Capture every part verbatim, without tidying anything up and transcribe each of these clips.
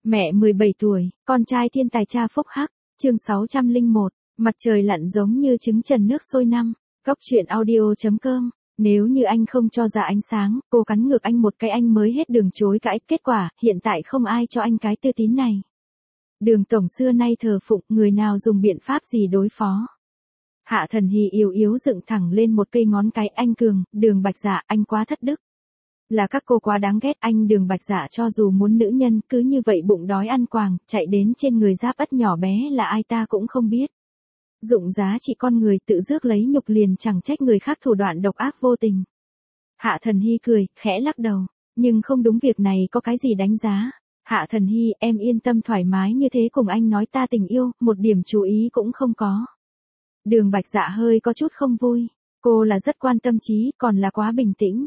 Mẹ mười bảy tuổi, con trai thiên tài cha phúc hắc, chương sáu trăm lẻ một, mặt trời lặn giống như trứng trần nước sôi năm, góc truyện audio chấm com. Nếu như anh không cho ra ánh sáng, cô cắn ngược anh một cái anh mới hết đường chối cãi, kết quả, hiện tại không ai cho anh cái tư tín này. Đường tổng xưa nay thờ phụng, người nào dùng biện pháp gì đối phó. Hạ Thần Hy yếu yếu dựng thẳng lên một cây ngón cái, anh Cường, Đường Bạch Dạ, anh quá thất đức. Là các cô quá đáng ghét, anh Đường Bạch Dạ cho dù muốn nữ nhân, cứ như vậy bụng đói ăn quàng, chạy đến trên người giáp ất nhỏ bé là ai ta cũng không biết. Dụng giá trị con người tự rước lấy nhục liền chẳng trách người khác thủ đoạn độc ác vô tình. Hạ Thần Hy cười, khẽ lắc đầu, nhưng không đúng, việc này có cái gì đánh giá. Hạ Thần Hy, em yên tâm thoải mái như thế cùng anh nói ta tình yêu, một điểm chú ý cũng không có. Đường Bạch Dạ hơi có chút không vui, cô là rất quan tâm trí, còn là quá bình tĩnh.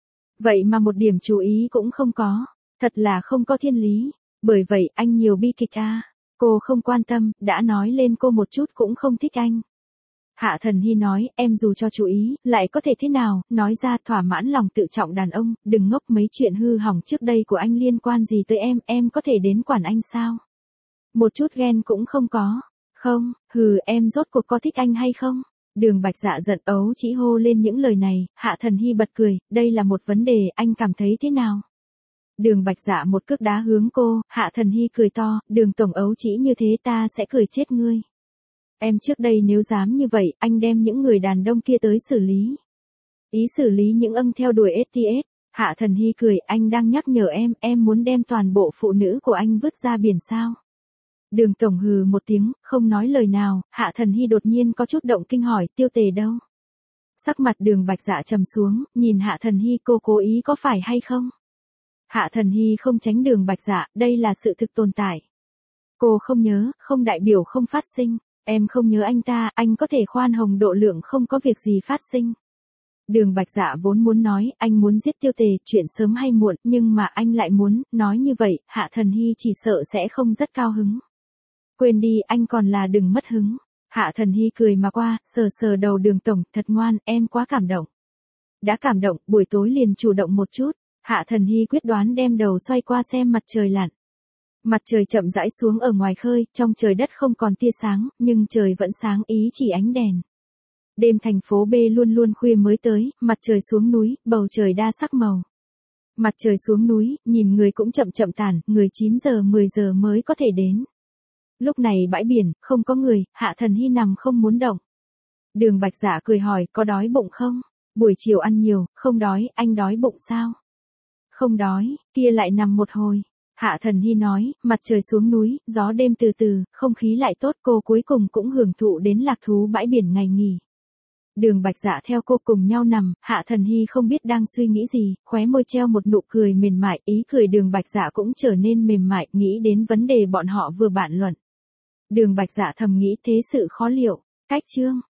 Vậy mà một điểm chú ý cũng không có, thật là không có thiên lý, bởi vậy anh nhiều bi kịch à. Cô không quan tâm, đã nói lên cô một chút cũng không thích anh. Hạ Thần Hy nói, em dù cho chú ý, lại có thể thế nào, nói ra thỏa mãn lòng tự trọng đàn ông, đừng ngốc, mấy chuyện hư hỏng trước đây của anh liên quan gì tới em, em có thể đến quản anh sao? Một chút ghen cũng không có. Không, hừ, em rốt cuộc có thích anh hay không? Đường Bạch Dạ giận ấu chỉ hô lên những lời này, Hạ Thần Hy bật cười, đây là một vấn đề, anh cảm thấy thế nào? Đường Bạch Dạ một cước đá hướng cô, Hạ Thần Hy cười to, Đường tổng ấu chỉ như thế ta sẽ cười chết ngươi. Em trước đây nếu dám như vậy, anh đem những người đàn ông kia tới xử lý. Ý xử lý những âng theo đuổi ét tê ét. Hạ Thần Hy cười, anh đang nhắc nhở em, em muốn đem toàn bộ phụ nữ của anh vứt ra biển sao? Đường tổng hừ một tiếng, không nói lời nào, Hạ Thần Hy đột nhiên có chút động kinh hỏi, Tiêu Tề đâu? Sắc mặt Đường Bạch Dạ trầm xuống, nhìn Hạ Thần Hy, cô cố ý có phải hay không? Hạ Thần Hy không tránh Đường Bạch Dạ, đây là sự thực tồn tại. Cô không nhớ, không đại biểu không phát sinh, em không nhớ anh ta, anh có thể khoan hồng độ lượng không có việc gì phát sinh. Đường Bạch Dạ vốn muốn nói, anh muốn giết Tiêu Tề, chuyện sớm hay muộn, nhưng mà anh lại muốn, nói như vậy, Hạ Thần Hy chỉ sợ sẽ không rất cao hứng. Quên đi, anh còn là đừng mất hứng. Hạ Thần Hy cười mà qua, sờ sờ đầu Đường tổng, thật ngoan, em quá cảm động. Đã cảm động, buổi tối liền chủ động một chút. Hạ Thần Hy quyết đoán đem đầu xoay qua xem mặt trời lặn. Mặt trời chậm rãi xuống ở ngoài khơi, trong trời đất không còn tia sáng, nhưng trời vẫn sáng, ý chỉ ánh đèn. Đêm thành phố B luôn luôn khuya mới tới, mặt trời xuống núi, bầu trời đa sắc màu. Mặt trời xuống núi, nhìn người cũng chậm chậm tàn, người chín giờ mười giờ mới có thể đến. Lúc này bãi biển, không có người, Hạ Thần Hy nằm không muốn động. Đường Bạch Dạ cười hỏi, có đói bụng không? Buổi chiều ăn nhiều, không đói, anh đói bụng sao? Không đói, kia lại nằm một hồi. Hạ Thần Hy nói, mặt trời xuống núi, gió đêm từ từ, không khí lại tốt, cô cuối cùng cũng hưởng thụ đến lạc thú bãi biển ngày nghỉ. Đường Bạch Dạ theo cô cùng nhau nằm, Hạ Thần Hy không biết đang suy nghĩ gì, khóe môi treo một nụ cười mềm mại, ý cười Đường Bạch Dạ cũng trở nên mềm mại, nghĩ đến vấn đề bọn họ vừa bàn luận. Đường Bạch Dạ thầm nghĩ thế sự khó liệu, cách chương.